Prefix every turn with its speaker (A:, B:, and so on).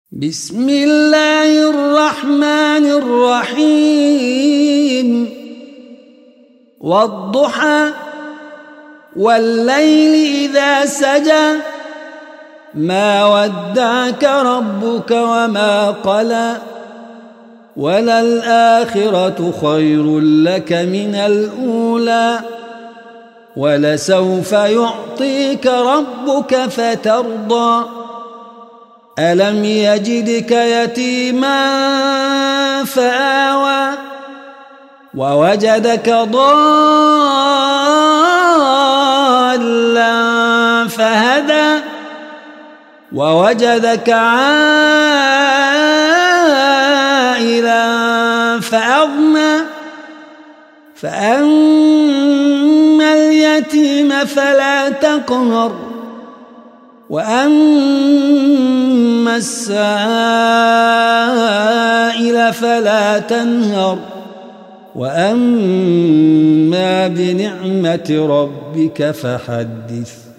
A: بسم الله الرحمن الرحيم والضحى والليل إذا سجى ما ودعك ربك وما قلى وللآخرة خير لك من الأولى ولسوف يعطيك ربك فترضى ألم يجدك يتيما فآوى ووجدك ضالا فهدى ووجدك عائلا فأغنى فأما اليتيم فلا تقهر وأما السائل فلا تنهر وأما بنعمة ربك فحدث